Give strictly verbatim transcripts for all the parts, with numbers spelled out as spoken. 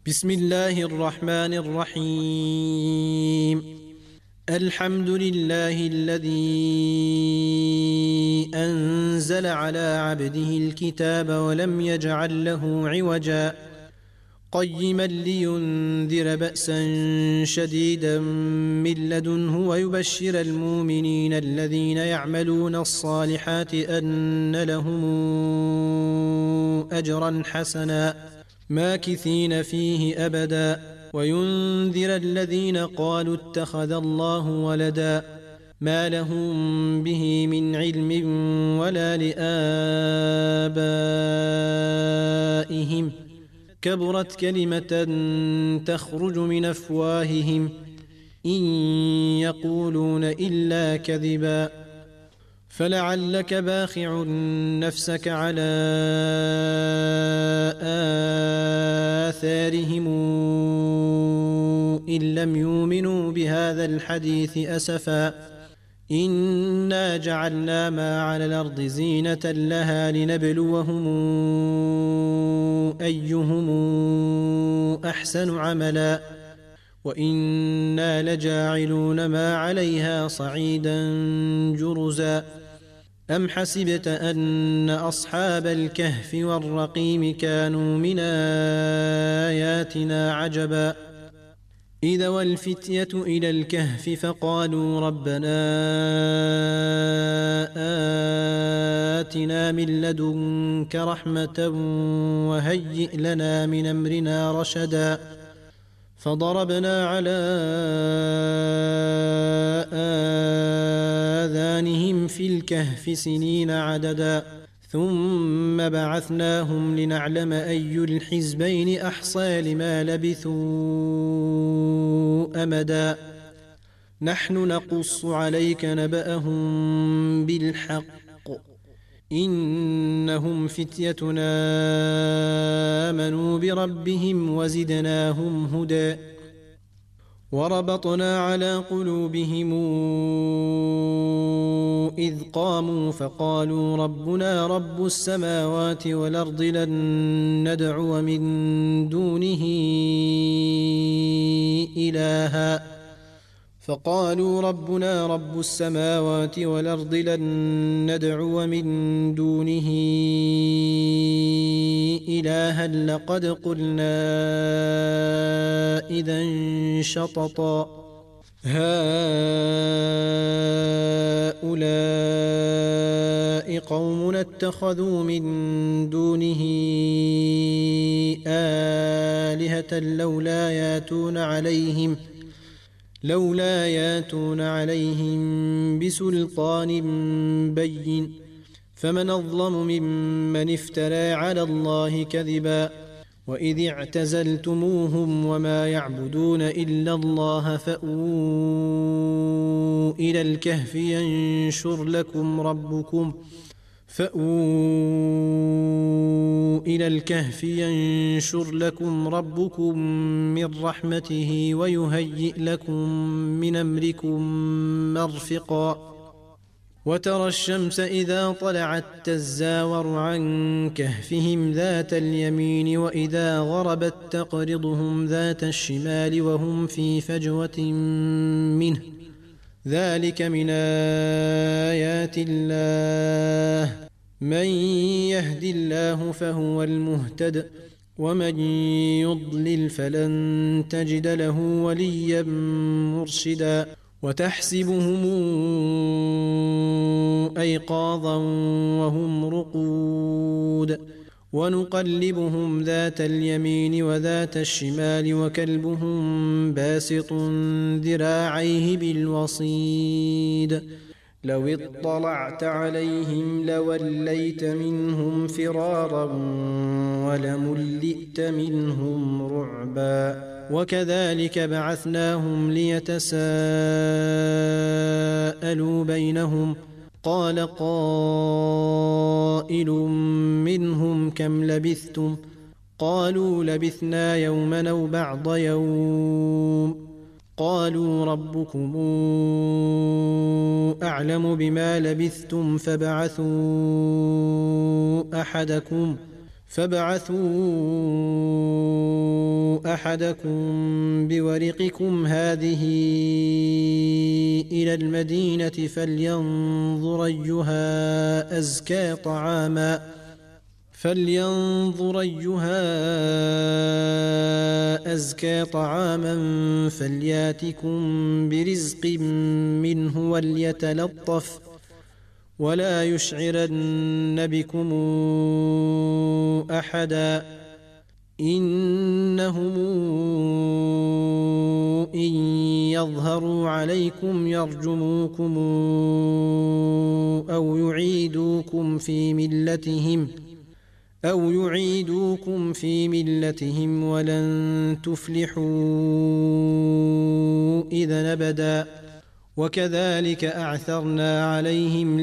بسم الله الرحمن الرحيم. الحمد لله الذي أنزل على عبده الكتاب ولم يجعل له عوجا قيما لينذر بأسا شديدا من لدنه ويبشر المؤمنين الذين يعملون الصالحات أن لهم أجرا حسنا ماكثين فيه أبدا وينذر الذين قالوا اتخذ الله ولدا ما لهم به من علم ولا لآبائهم كبرت كلمة تخرج من أفواههم إن يقولون إلا كذبا فلعلك باخع نفسك على آثارهم إن لم يؤمنوا بهذا الحديث أسفا إنا جعلنا ما على الأرض زينة لها لنبلوهم أيهم أحسن عملا وإنا لجاعلون ما عليها صعيدا جرزا أم حسبت أن أصحاب الكهف والرقيم كانوا من آياتنا عجبا إذا والفتية إلى الكهف فقالوا ربنا آتنا من لدنك رحمة وهيئ لنا من أمرنا رشدا فضربنا على آذانهم في الكهف سنين عددا ثم بعثناهم لنعلم أي الحزبين أحصى لما لبثوا أمدا نحن نقص عليك نبأهم بالحق إنهم فتيتنا آمنوا بربهم وزدناهم هدى وربطنا على قلوبهم إذ قاموا فقالوا ربنا رب السماوات والأرض لن ندعو من دونه إلها فقالوا ربنا رب السماوات والأرض لن ندعو من دونه إلها لقد قلنا إذا شططا هؤلاء قوم اتخذوا من دونه آلهة لولا ياتون عليهم لولا ياتون عليهم بسلطان بين فمن أظلم ممن افترى على الله كذبا وإذ اعتزلتموهم وما يعبدون إلا الله فأووا إلى الكهف ينشر لكم ربكم فأووا إلى الكهف ينشر لكم ربكم من رحمته ويهيئ لكم من أمركم مرفقا وترى الشمس إذا طلعت تزاور عن كهفهم ذات اليمين وإذا غربت تقرضهم ذات الشمال وهم في فجوة منه ذلك من آيات الله من يهد الله فهو المهتد ومن يضلل فلن تجد له وليا مرشدا وتحسبهم أيقاظا وهم رقود ونقلبهم ذات اليمين وذات الشمال وكلبهم باسط ذراعيه بالوصيد لو اطلعت عليهم لوليت منهم فرارا ولملئت منهم رعبا وكذلك بعثناهم ليتساءلوا بينهم قال قائل منهم كم لبثتم قالوا لبثنا يوما أو بعض يوم قالوا ربكم أعلم بما لبثتم فابعثوا أحدكم فابعثوا أحدكم بورقكم هذه إلى المدينة فلينظر أيها أزكى طعاما فلينظر أيها أزكى طعاما فلياتكم برزق منه وليتلطف ولا يشعرن بكم أحدا إنهم إن يظهروا عليكم يرجموكم أو يعيدوكم في ملتهم أو يعيدوكم في ملتهم ولن تفلحوا إذا أبدا وكذلك أعثرنا عليهم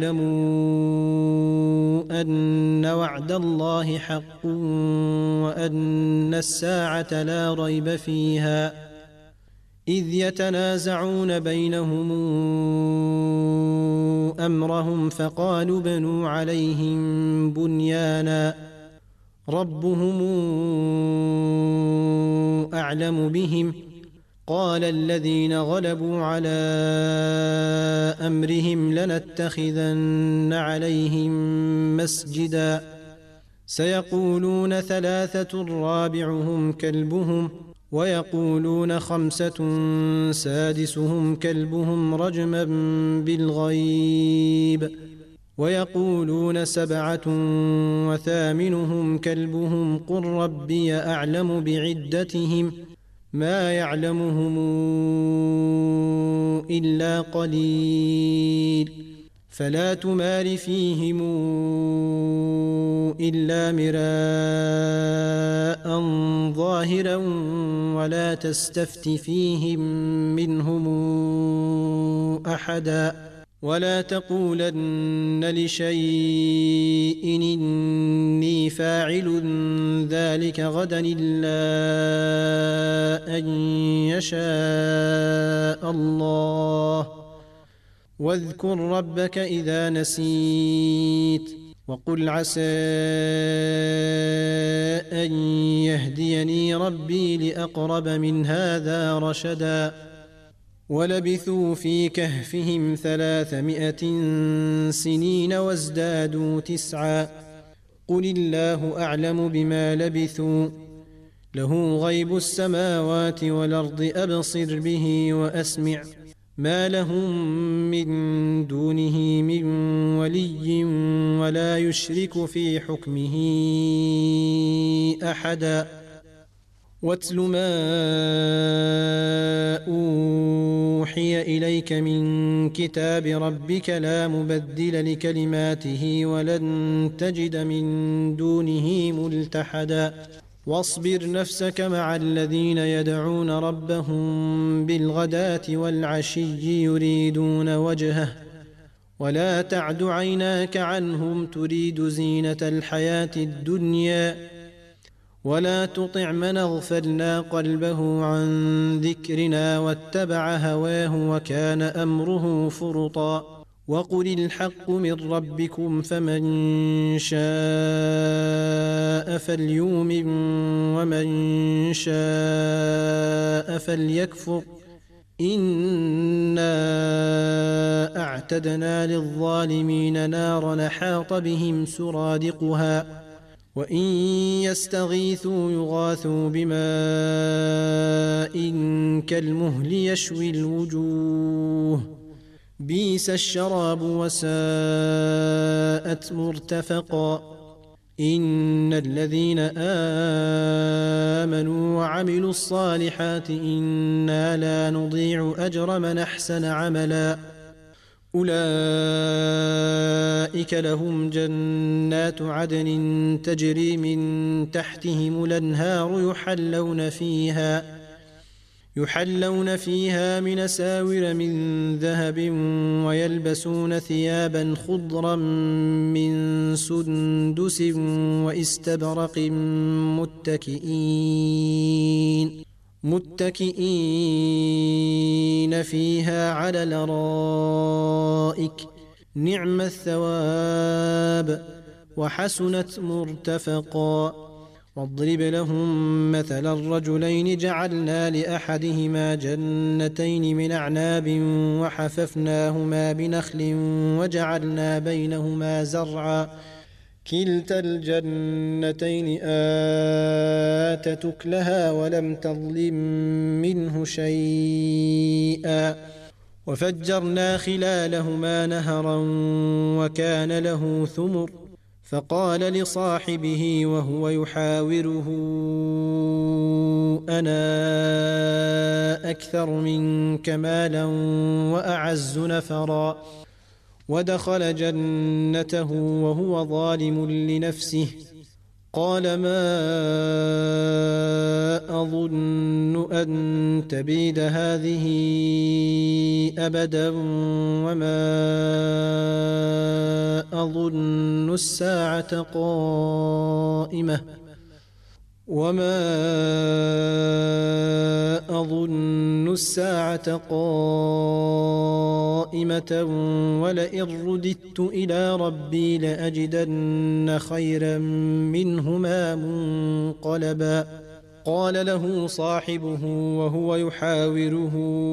ليعلموا أن وعد الله حق وأن الساعة لا ريب فيها إذ يتنازعون بينهم أمرهم فقالوا بنوا عليهم بنيانا ربهم أعلم بهم قال الذين غلبوا على أمرهم لنتخذن عليهم مسجدا سيقولون ثلاثة رابعهم كلبهم ويقولون خمسة سادسهم كلبهم رجما بالغيب ويقولون سبعة وثامنهم كلبهم قل ربي أعلم بعدتهم ما يعلمهم إلا قليل فلا تمار فيهم إلا مراء ظاهرا ولا تستفت فيهم منهم أحدا ولا تقولن لشيء إني فاعل ذلك غدا إلا أن يشاء الله واذكر ربك إذا نسيت وقل عسى أن يهديني ربي لأقرب من هذا رشدا ولبثوا في كهفهم ثلاثمائة سنين وازدادوا تسعا قل الله أعلم بما لبثوا له غيب السماوات والأرض أبصر به وأسمع ما لهم من دونه من ولي ولا يشرك في حكمه أحدا واتل ما أوحي إليك من كتاب ربك لا مبدل لكلماته ولن تجد من دونه ملتحدا واصبر نفسك مع الذين يدعون ربهم بالغداة والعشي يريدون وجهه ولا تعد عيناك عنهم تريد زينة الحياة الدنيا ولا تطع من اغفلنا قلبه عن ذكرنا واتبع هواه وكان أمره فرطا وقل الحق من ربكم فمن شاء فليؤمن ومن شاء فليكفر إنا أعتدنا للظالمين نارا حاط بهم سرادقها وإن يستغيثوا يغاثوا بماء كالمهل يشوي الوجوه بئس الشراب وساءت مرتفقا إن الذين آمنوا وعملوا الصالحات إنا لا نضيع أجر من أحسن عملا أولئك لهم جنات عدن تجري من تحتهم الأنهار يحلون فيها يحلون فيها من أساور من ذهب ويلبسون ثيابا خضرا من سندس واستبرق متكئين متكئين فيها على الأرائك نعم الثواب وحسنت مرتفقا واضرب لهم مثل الرجلين جعلنا لأحدهما جنتين من أعناب وحففناهما بنخل وجعلنا بينهما زرعا كلتا الجنتين آتت أكلها ولم تظلم منه شيئا وفجرنا خلالهما نهرا وكان له ثمر فقال لصاحبه وهو يحاوره أنا أكثر منك مالا وأعز نفرا ودخل جنته وهو ظالم لنفسه قال ما أظن أن تبيد هذه أبدا وما أظن الساعة قائمة وما أظن الساعة قائمة ولئن رددت إلى ربي لأجدن خيرا منهما منقلبا قال له صاحبه وهو يحاوره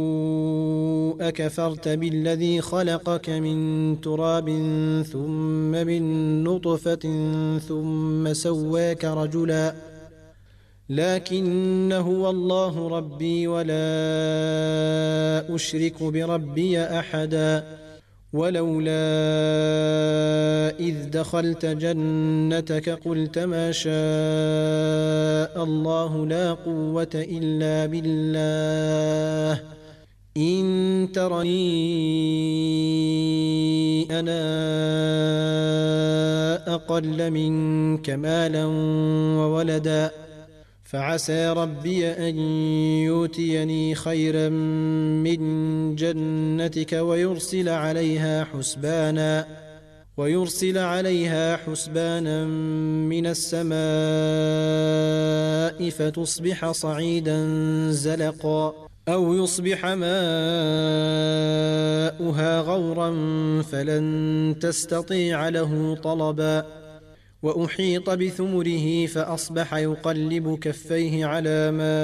أكفرت بالذي خلقك من تراب ثم من نطفة ثم سواك رجلا لكن هو الله ربي ولا أشرك بربي أحدا ولولا إذ دخلت جنتك قلت ما شاء الله لا قوة إلا بالله إن ترني أنا أقل منك مالا وولدا فعسى ربي أن يؤتيني خيرا من جنتك ويرسل عليها حسبانا ويرسل عليها حسبانا من السماء فتصبح صعيدا زلقا أو يصبح ماؤها غورا فلن تستطيع له طلبا وأحيط بثمره فأصبح يقلب كفيه على ما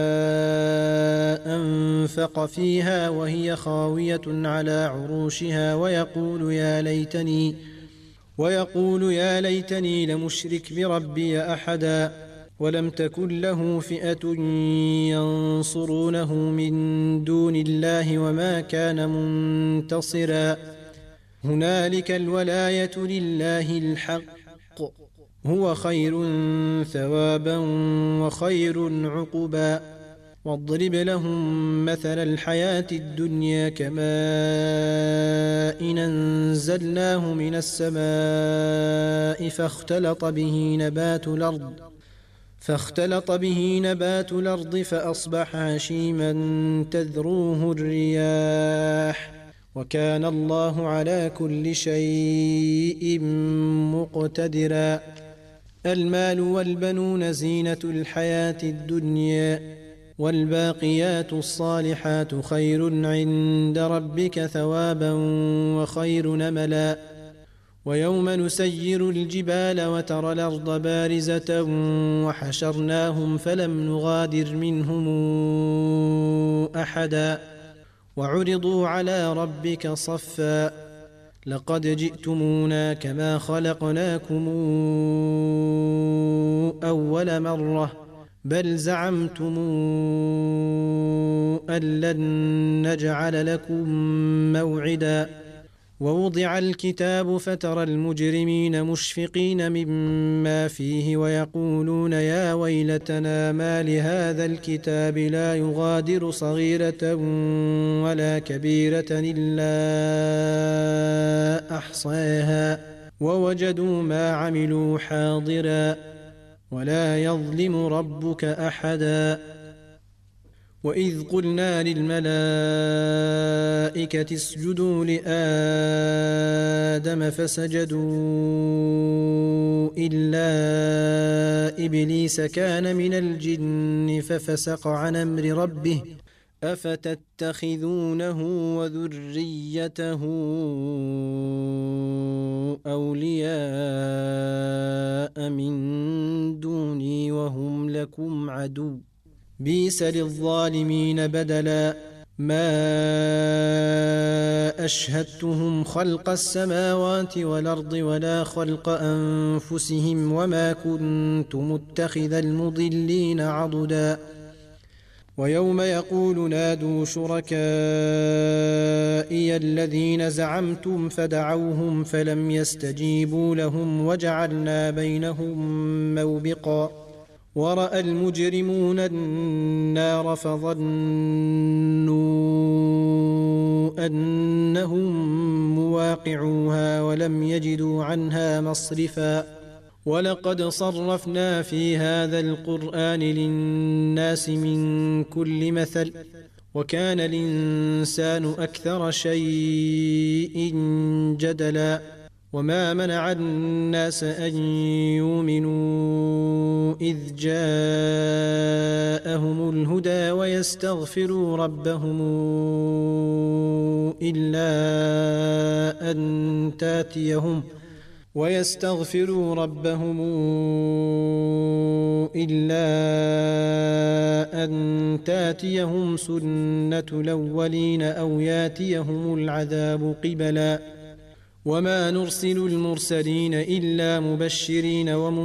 أنفق فيها وهي خاوية على عروشها ويقول يا ليتني ويقول يا ليتني لمشرك بربي أحدا ولم تكن له فئة ينصرونه من دون الله وما كان منتصرا هنالك الولاية لله الحق هو خير ثوابا وخير عقبا واضرب لهم مثل الحياة الدنيا كماء إن أنزلناه من السماء فاختلط به نبات الأرض فاختلط به نبات الأرض فأصبح هشيما تذروه الرياح وكان الله على كل شيء مقتدرا المال والبنون زينة الحياة الدنيا والباقيات الصالحات خير عند ربك ثوابا وخير نملا ويوم نسير الجبال وترى الأرض بارزة وحشرناهم فلم نغادر منهم أحدا وعرضوا على ربك صفا لقد جئتمونا كما خلقناكم أول مرة بل زعمتم أن لن نجعل لكم موعدا ووضع الكتاب فترى المجرمين مشفقين مما فيه ويقولون يا ويلتنا ما لهذا الكتاب لا يغادر صغيرة ولا كبيرة إلا أحصاها ووجدوا ما عملوا حاضرا ولا يظلم ربك أحدا وإذ قلنا للملائكة اسجدوا لآدم فسجدوا إلا إبليس كان من الجن ففسق عن أمر ربه أفتتخذونه وذريته أولياء من دوني وهم لكم عدو بئس للظالمين بدلا ما أشهدتهم خلق السماوات والأرض ولا خلق أنفسهم وما كنت متخذ المضلين عضدا ويوم يقول نادوا شركائي الذين زعمتم فدعوهم فلم يستجيبوا لهم وجعلنا بينهم موبقا ورأى المجرمون النار فظنوا أنهم مواقعوها ولم يجدوا عنها مصرفا ولقد صرفنا في هذا القرآن للناس من كل مثل وكان الإنسان أكثر شيء جدلا وما منع الناس أن يؤمنوا إذ جاءهم الهدى ويستغفروا ربهم إلا أن تاتيهم ويستغفروا ربهم إلا أن تاتيهم سنة الأولين أو ياتيهم العذاب قبلا وما نرسل المرسلين إلا مبشرين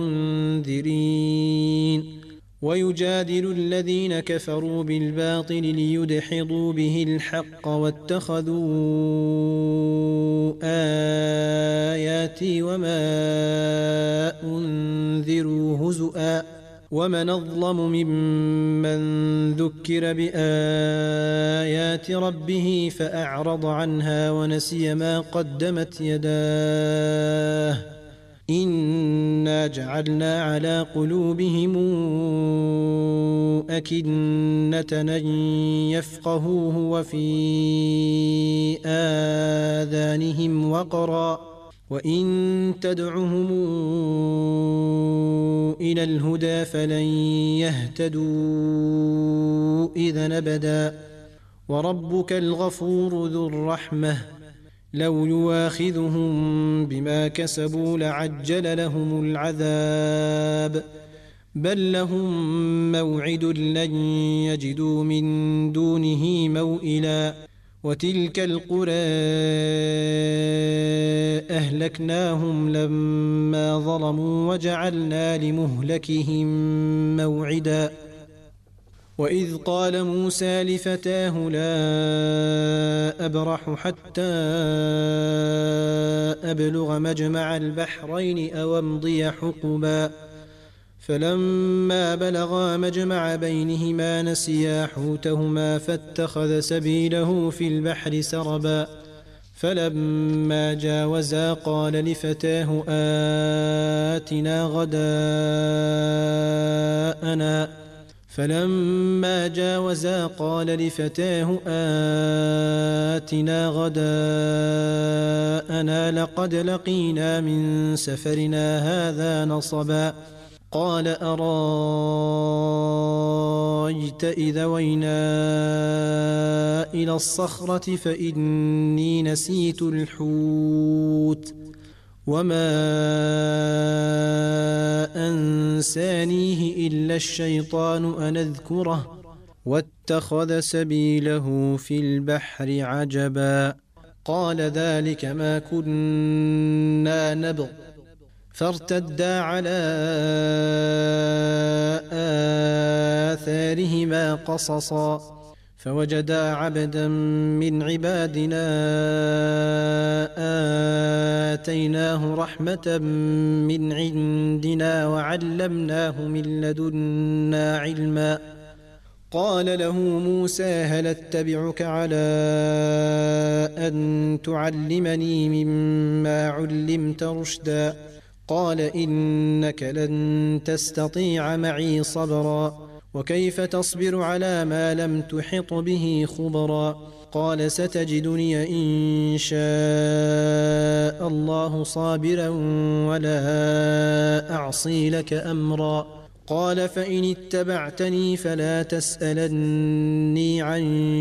ومنذرين ويجادل الذين كفروا بالباطل ليدحضوا به الحق واتخذوا آياتي وما أنذروا هزؤا ومن أظلم ممن ذكر بآيات ربه فأعرض عنها ونسي ما قدمت يداه إنا جعلنا على قلوبهم أكنة أن يفقهوه وفي آذانهم وقرا وإن تدعهم إلى الهدى فلن يهتدوا إذا أبدا وربك الغفور ذو الرحمة لو يواخذهم بما كسبوا لعجل لهم العذاب بل لهم موعد لن يجدوا من دونه موئلا وتلك القرى أهلكناهم لما ظلموا وجعلنا لمهلكهم موعدا وإذ قال موسى لفتاه لا أبرح حتى أبلغ مجمع البحرين أو أمضي حقبا فلما بلغا مجمع بينهما نسيا حوتهما فاتخذ سبيله في البحر سربا فلما جاوزا قال لفتاه آتنا غداءنا فلما جاوزا قال لفتاه آتنا غداءنا لقد لقينا من سفرنا هذا نصبا قال أرايت إذا وينا إلى الصخرة فإني نسيت الحوت وما أنسانيه إلا الشيطان أن أذكره واتخذ سبيله في البحر عجبا قال ذلك ما كنا نبغ فارتدا على آثارهما قصصا فوجدا عبدا من عبادنا آتيناه رحمة من عندنا وعلمناه من لدنا علما قال له موسى هل اتبعك على أن تعلمني مما علمت رشدا قال إنك لن تستطيع معي صبرا وكيف تصبر على ما لم تحط به خبرا قال ستجدني إن شاء الله صابرا ولا أعصي لك أمرا قال فإن اتبعتني فلا تسألني عن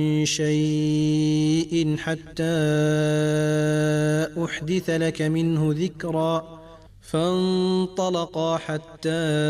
شيء حتى أحدث لك منه ذكرا. فانطلقا حتى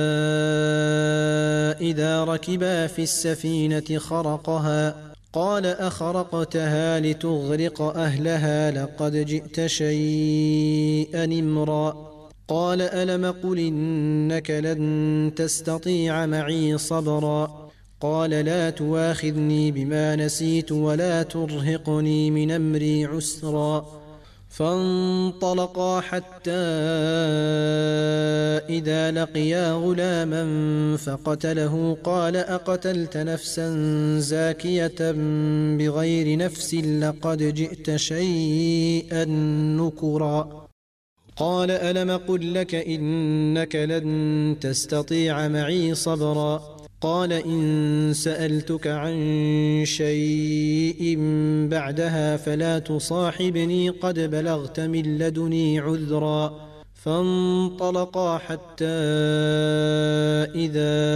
إذا ركبا في السفينة خرقها قال أخرقتها لتغرق أهلها لقد جئت شيئا إمرا. قال ألم قل إنك لن تستطيع معي صبرا. قال لا تواخذني بما نسيت ولا ترهقني من أمري عسرا. فانطلقا حتى إذا لقيا غلاما فقتله قال أقتلت نفسا زاكية بغير نفس لقد جئت شيئا نكرا. قال ألم قل لك إنك لن تستطيع معي صبرا. قال إن سألتك عن شيء بعدها فلا تصاحبني قد بلغت من لدني عذرا. فانطلقا حتى إذا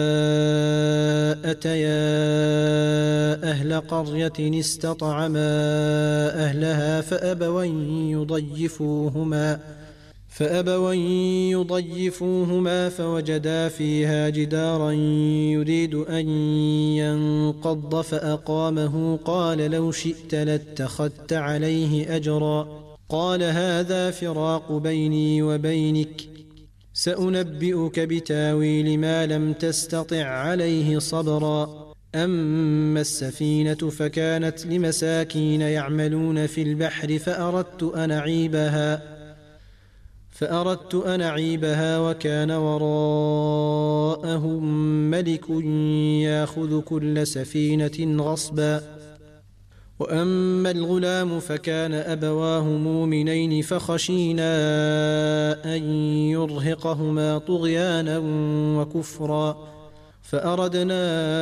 أتيا أهل قرية استطعما أهلها فأبوا يضيفوهما فأبوا يضيفوهما فوجدا فيها جدارا يريد أن ينقض فأقامه قال لو شئت لاتخذت عليه أجرا. قال هذا فراق بيني وبينك سأنبئك بتاويل ما لم تستطع عليه صبرا. أما السفينة فكانت لمساكين يعملون في البحر فأردت أن أعيبها فأردت أن أعيبها وكان وراءهم ملك يأخذ كل سفينة غصبا. وأما الغلام فكان أبواه مؤمنين فخشينا أن يرهقهما طغيانا وكفرا فأردنا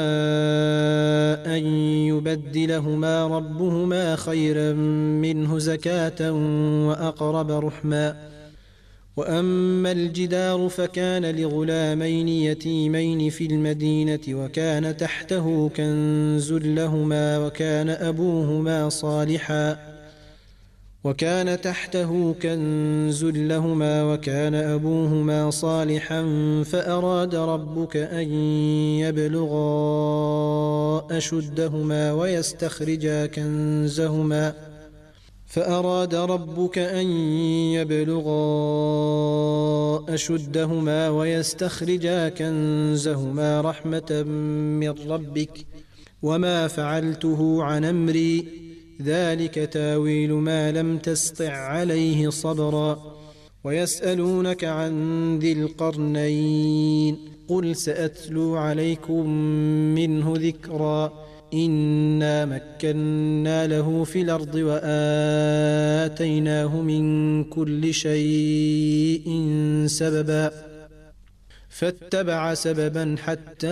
أن يبدلهما ربهما خيرا منه زكاة وأقرب رحما. وأما الجدار فكان لغلامين يتيمين في المدينة وكان تحته كنز لهما وكان أبوهما صالحا وكان تحته كنز لهما وكان أبوهما صالحا فأراد ربك أن يبلغا أشدهما ويستخرجا كنزهما فأراد ربك أن يبلغا أشدهما ويستخرجا كنزهما رحمة من ربك وما فعلته عن أمري ذلك تاويل ما لم تسطع عليه صبرا. ويسألونك عن ذي القرنين قل سأتلو عليكم منه ذكرا. إنا مكنا له في الأرض وآتيناه من كل شيء سببا فاتبع سببا حتى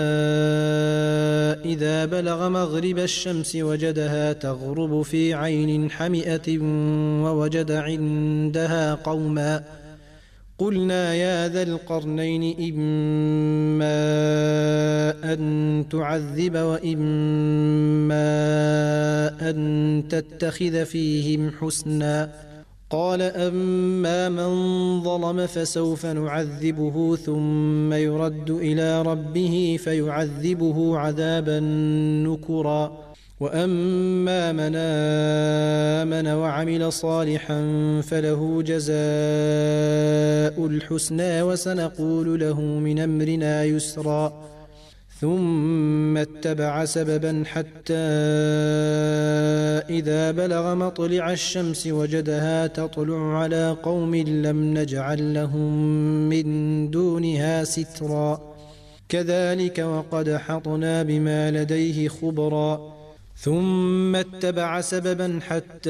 إذا بلغ مغرب الشمس وجدها تغرب في عين حمئة ووجد عندها قوما قلنا يا ذا القرنين إما أن تعذب وإما أن تتخذ فيهم حسنا. قال أما من ظلم فسوف نعذبه ثم يرد إلى ربه فيعذبه عذابا نكرا. وأما من آمن وعمل صالحا فله جزاء الحسنى وسنقول له من أمرنا يسرا. ثم اتبع سببا حتى إذا بلغ مطلع الشمس وجدها تطلع على قوم لم نجعل لهم من دونها سترا كذلك وقد حطنا بما لديه خبرا. ثم اتبع سببا حتى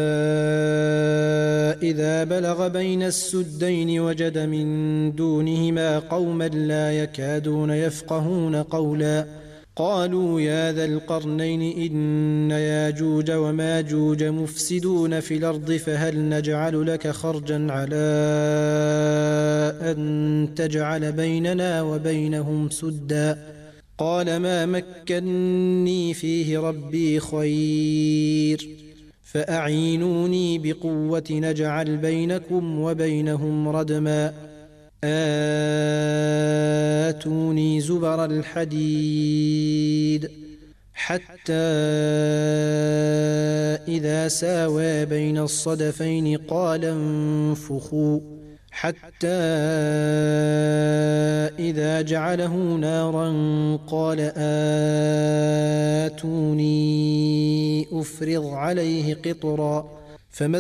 إذا بلغ بين السدين وجد من دونهما قوما لا يكادون يفقهون قولا قالوا يا ذا القرنين إن ياجوج وماجوج مفسدون في الأرض فهل نجعل لك خرجا على أن تجعل بيننا وبينهم سدا قال ما مكني فيه ربي خير فأعينوني بقوة نجعل بينكم وبينهم ردما آتوني زبر الحديد حتى إذا ساوى بين الصدفين قال انفخوا حتى إذا جعله نارا قال آتوني أفرغ عليه قطرا فما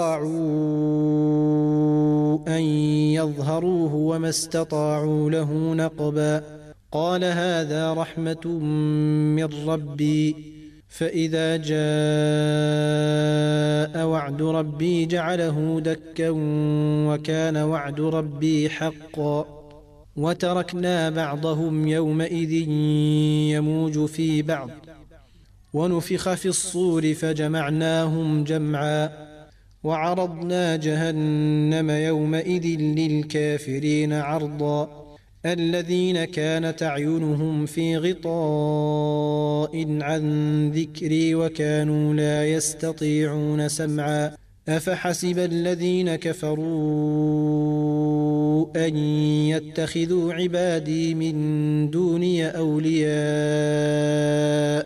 استطاعوا أن يظهروه وما استطاعوا له نقبا قال هذا رحمة من ربي فإذا جاء وعد ربي جعله دكا وكان وعد ربي حقا وتركنا بعضهم يومئذ يموج في بعض ونفخ في الصور فجمعناهم جمعا وعرضنا جهنم يومئذ للكافرين عرضا الذين كانت أعينهم في غطاء عن ذكري وكانوا لا يستطيعون سمعا أفحسب الذين كفروا أن يتخذوا عبادي من دوني أولياء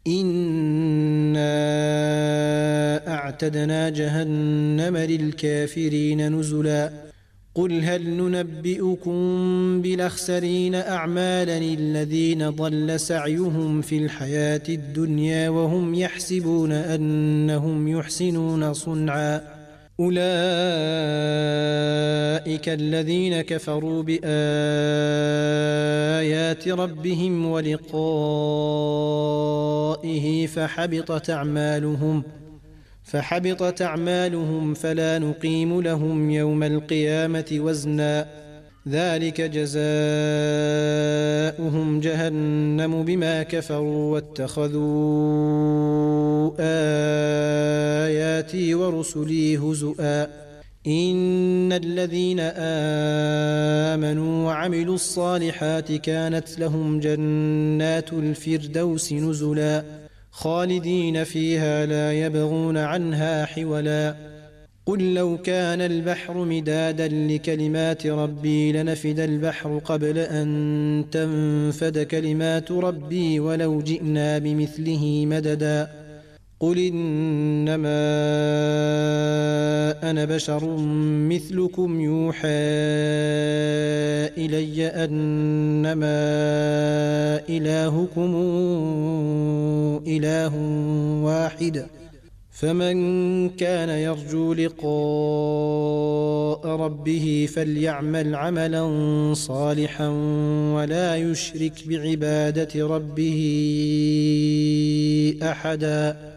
إنا أعتدنا جهنم للكافرين نزلا قل هل ننبئكم بالأخسرين أعمالا الذين ضل سعيهم في الحياة الدنيا وهم يحسبون أنهم يحسنون صنعا أولئك الذين كفروا بآيات ربهم ولقائه فحبطت أعمالهم فحبطت أعمالهم فلا نقيم لهم يوم القيامة وزنا ذلك جزاؤهم جهنم بما كفروا واتخذوا آياتي ورسلي هزؤا إن الذين آمنوا وعملوا الصالحات كانت لهم جنات الفردوس نزلا خالدين فيها لا يبغون عنها حولا قل لو كان البحر مدادا لكلمات ربي لنفد البحر قبل أن تنفد كلمات ربي ولو جئنا بمثله مددا قل إنما أنا بشر مثلكم يوحى إلي أنما إلهكم إله واحد فمن كان يرجو لقاء ربه فليعمل عملا صالحا ولا يشرك بعبادة ربه أحدا.